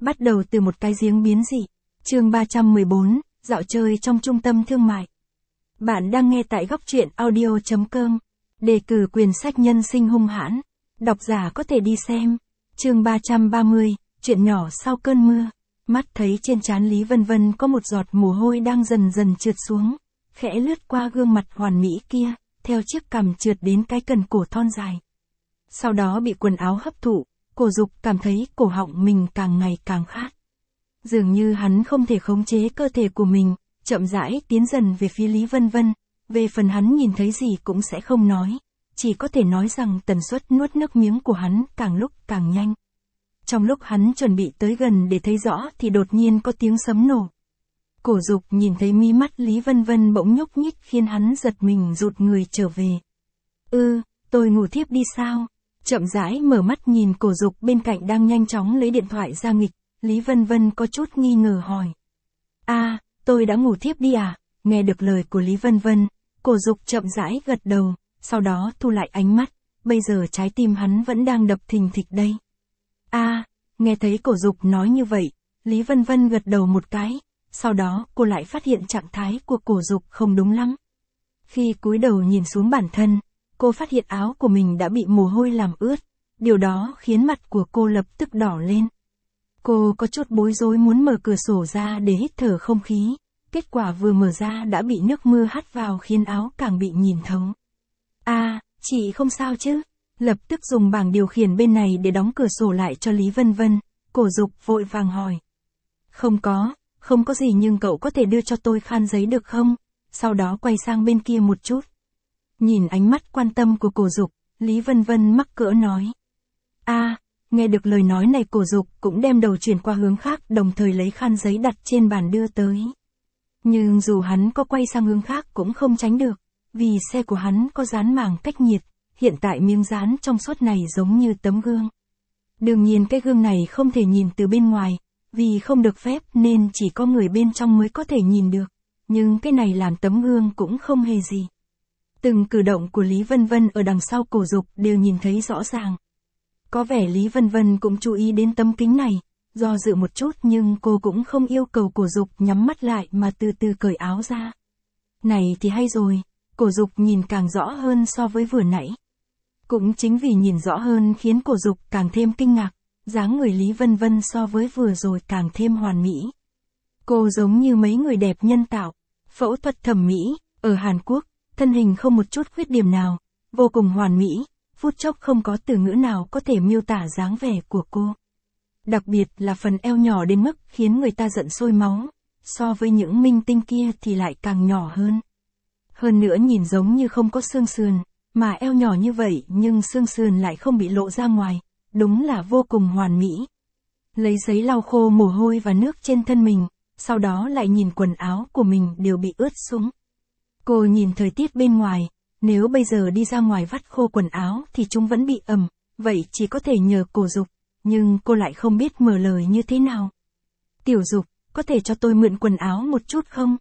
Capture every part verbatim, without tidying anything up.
Bắt đầu từ một cái giếng biến dị. Chương ba trăm mười bốn, dạo chơi trong trung tâm thương mại. Bạn đang nghe tại góc truyện audio chấm com. Đề cử quyền sách nhân sinh hung hãn. Độc giả có thể đi xem. Chương ba trăm ba mươi, chuyện nhỏ sau cơn mưa. Mắt thấy trên trán Lý Vân Vân có một giọt mồ hôi đang dần dần trượt xuống, khẽ lướt qua gương mặt hoàn mỹ kia, theo chiếc cằm trượt đến cái cần cổ thon dài. Sau đó bị quần áo hấp thụ, Cổ Dục cảm thấy cổ họng mình càng ngày càng khát. Dường như hắn không thể khống chế cơ thể của mình, chậm rãi tiến dần về phía Lý Vân Vân. Về phần hắn nhìn thấy gì cũng sẽ không nói, chỉ có thể nói rằng tần suất nuốt nước miếng của hắn càng lúc càng nhanh. Trong lúc hắn chuẩn bị tới gần để thấy rõ thì đột nhiên có tiếng sấm nổ. Cổ Dục nhìn thấy mí mắt Lý Vân Vân bỗng nhúc nhích khiến hắn giật mình rụt người trở về. Ư, tôi ngủ thiếp đi sao? Chậm rãi mở mắt nhìn Cổ Dục bên cạnh đang nhanh chóng lấy điện thoại ra nghịch, Lý Vân Vân có chút nghi ngờ hỏi. À, tôi đã ngủ thiếp đi à? Nghe được lời của Lý Vân Vân, Cổ Dục chậm rãi gật đầu, sau đó thu lại ánh mắt, bây giờ trái tim hắn vẫn đang đập thình thịch đây. À, nghe thấy Cổ Dục nói như vậy, Lý Vân Vân gật đầu một cái, sau đó cô lại phát hiện trạng thái của Cổ Dục không đúng lắm. Khi cúi đầu nhìn xuống bản thân, cô phát hiện áo của mình đã bị mồ hôi làm ướt, điều đó khiến mặt của cô lập tức đỏ lên. Cô có chút bối rối muốn mở cửa sổ ra để hít thở không khí, kết quả vừa mở ra đã bị nước mưa hắt vào khiến áo càng bị nhìn thấu. À, chị không sao chứ? Lập tức dùng bảng điều khiển bên này để đóng cửa sổ lại cho Lý Vân Vân, Cổ Dục vội vàng hỏi. Không có, không có gì nhưng cậu có thể đưa cho tôi khăn giấy được không? Sau đó quay sang bên kia một chút. Nhìn ánh mắt quan tâm của Cổ Dục, Lý Vân Vân mắc cỡ nói. À, nghe được lời nói này Cổ Dục cũng đem đầu chuyển qua hướng khác đồng thời lấy khăn giấy đặt trên bàn đưa tới. Nhưng dù hắn có quay sang hướng khác cũng không tránh được, vì xe của hắn có dán màng cách nhiệt, hiện tại miếng dán trong suốt này giống như tấm gương. Đương nhiên cái gương này không thể nhìn từ bên ngoài, vì không được phép nên chỉ có người bên trong mới có thể nhìn được, nhưng cái này làm tấm gương cũng không hề gì. Từng cử động của Lý Vân Vân ở đằng sau Cổ Dục đều nhìn thấy rõ ràng. Có vẻ Lý Vân Vân cũng chú ý đến tấm kính này, do dự một chút nhưng cô cũng không yêu cầu Cổ Dục nhắm mắt lại mà từ từ cởi áo ra. Này thì hay rồi, Cổ Dục nhìn càng rõ hơn so với vừa nãy. Cũng chính vì nhìn rõ hơn khiến Cổ Dục càng thêm kinh ngạc, dáng người Lý Vân Vân so với vừa rồi càng thêm hoàn mỹ. Cô giống như mấy người đẹp nhân tạo, phẫu thuật thẩm mỹ, ở Hàn Quốc, thân hình không một chút khuyết điểm nào, vô cùng hoàn mỹ, phút chốc không có từ ngữ nào có thể miêu tả dáng vẻ của cô. Đặc biệt là phần eo nhỏ đến mức khiến người ta giận sôi máu, so với những minh tinh kia thì lại càng nhỏ hơn. Hơn nữa nhìn giống như không có xương sườn, mà eo nhỏ như vậy nhưng xương sườn lại không bị lộ ra ngoài, đúng là vô cùng hoàn mỹ. Lấy giấy lau khô mồ hôi và nước trên thân mình, sau đó lại nhìn quần áo của mình đều bị ướt sũng. Cô nhìn thời tiết bên ngoài, nếu bây giờ đi ra ngoài vắt khô quần áo thì chúng vẫn bị ẩm, vậy chỉ có thể nhờ Cổ Dục, nhưng cô lại không biết mở lời như thế nào. Tiểu Dục, có thể cho tôi mượn quần áo một chút không?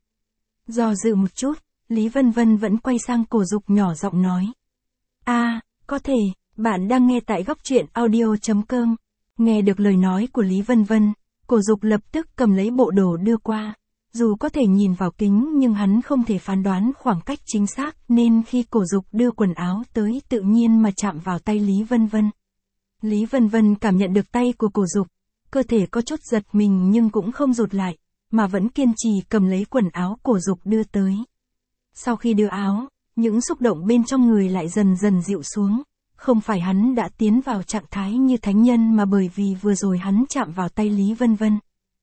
Do dự một chút, Lý Vân Vân vẫn quay sang Cổ Dục nhỏ giọng nói. À, có thể, bạn đang nghe tại góc truyện audio chấm com. Nghe được lời nói của Lý Vân Vân, Cổ Dục lập tức cầm lấy bộ đồ đưa qua. Dù có thể nhìn vào kính nhưng hắn không thể phán đoán khoảng cách chính xác nên khi Cổ Dục đưa quần áo tới tự nhiên mà chạm vào tay Lý Vân Vân. Lý Vân Vân cảm nhận được tay của Cổ Dục, cơ thể có chút giật mình nhưng cũng không rụt lại, mà vẫn kiên trì cầm lấy quần áo Cổ Dục đưa tới. Sau khi đưa áo, những xúc động bên trong người lại dần dần dịu xuống, không phải hắn đã tiến vào trạng thái như thánh nhân mà bởi vì vừa rồi hắn chạm vào tay Lý Vân Vân.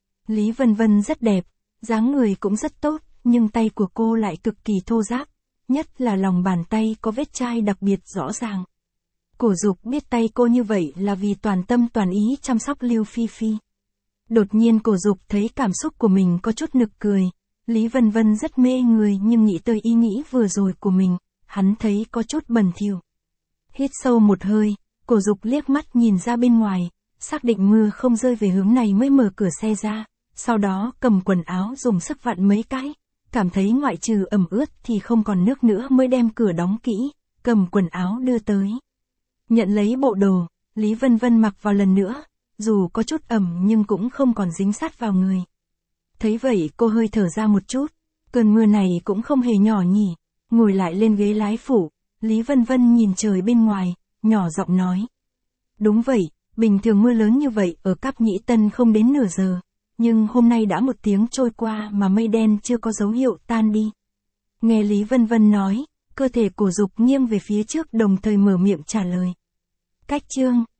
Lý Vân Vân rất đẹp, dáng người cũng rất tốt, nhưng tay của cô lại cực kỳ thô ráp, nhất là lòng bàn tay có vết chai đặc biệt rõ ràng. Cổ Dục biết tay cô như vậy là vì toàn tâm toàn ý chăm sóc Lưu Phi Phi. Đột nhiên Cổ Dục thấy cảm xúc của mình có chút nực cười, Lý Vân Vân rất mê người nhưng nghĩ tới ý nghĩ vừa rồi của mình, hắn thấy có chút bẩn thỉu. Hít sâu một hơi, Cổ Dục liếc mắt nhìn ra bên ngoài, xác định mưa không rơi về hướng này mới mở cửa xe ra. Sau đó cầm quần áo dùng sức vặn mấy cái, cảm thấy ngoại trừ ẩm ướt thì không còn nước nữa mới đem cửa đóng kỹ, cầm quần áo đưa tới. Nhận lấy bộ đồ, Lý Vân Vân mặc vào lần nữa, dù có chút ẩm nhưng cũng không còn dính sát vào người. Thấy vậy cô hơi thở ra một chút, cơn mưa này cũng không hề nhỏ nhỉ. Ngồi lại lên ghế lái phụ, Lý Vân Vân nhìn trời bên ngoài, nhỏ giọng nói. Đúng vậy, bình thường mưa lớn như vậy ở Cáp Nhĩ Tân không đến nửa giờ, nhưng hôm nay đã một tiếng trôi qua mà mây đen chưa có dấu hiệu tan đi. Nghe Lý Vân Vân nói, cơ thể của Dục nghiêng về phía trước đồng thời mở miệng trả lời. Cách chương,